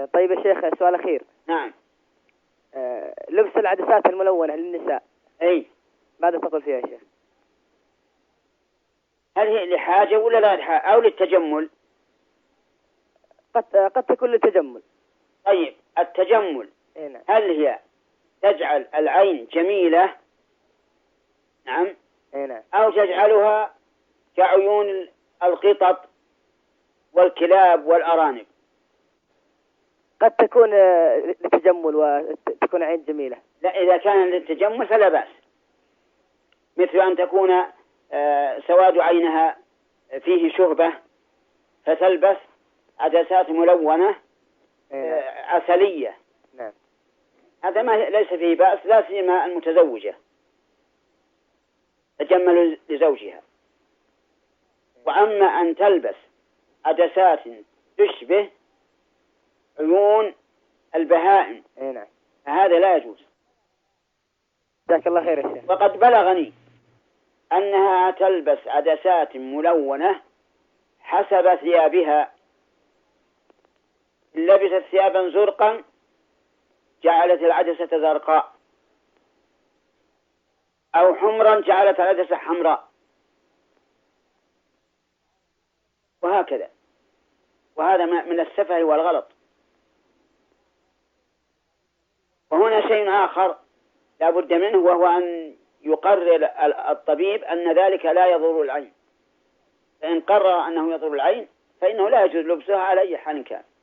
طيب يا شيخ، سؤال أخير. نعم. لبس العدسات الملونة للنساء أي، ماذا تقول فيها يا شيخ؟ هل هي لحاجة ولا لا لحاجة أو للتجمل؟ قد تكون للتجمل. طيب التجمل نعم. هل هي تجعل العين جميلة؟ نعم. نعم. أو تجعلها كعيون القطط والكلاب والأرانب؟ قد تكون للتجمل وتكون عين جميلة. لا، إذا كان للتجمل فلا بأس، مثل أن تكون سواد عينها فيه شهبة فتلبس عدسات ملونة عسلية. نعم. هذا ما ليس فيه بأس، لا سيما المتزوجة تجمل لزوجها. وأما أن تلبس عدسات تشبه عيون البهائم نعم. فهذا لا يجوز. جزاك الله خير يا شيخ. وقد بلغني أنها تلبس عدسات ملونة حسب ثيابها، إن لبست ثيابا زرقا جعلت العدسة زرقاء، أو حمرا جعلت العدسة حمراء، وهكذا. وهذا من السفه والغلط. وهنا شيء آخر لا بد منه، وهو أن يقرر الطبيب أن ذلك لا يضر العين. فإن قرر أنه يضر العين فإنه لا يجوز لبسها على أي حال كان.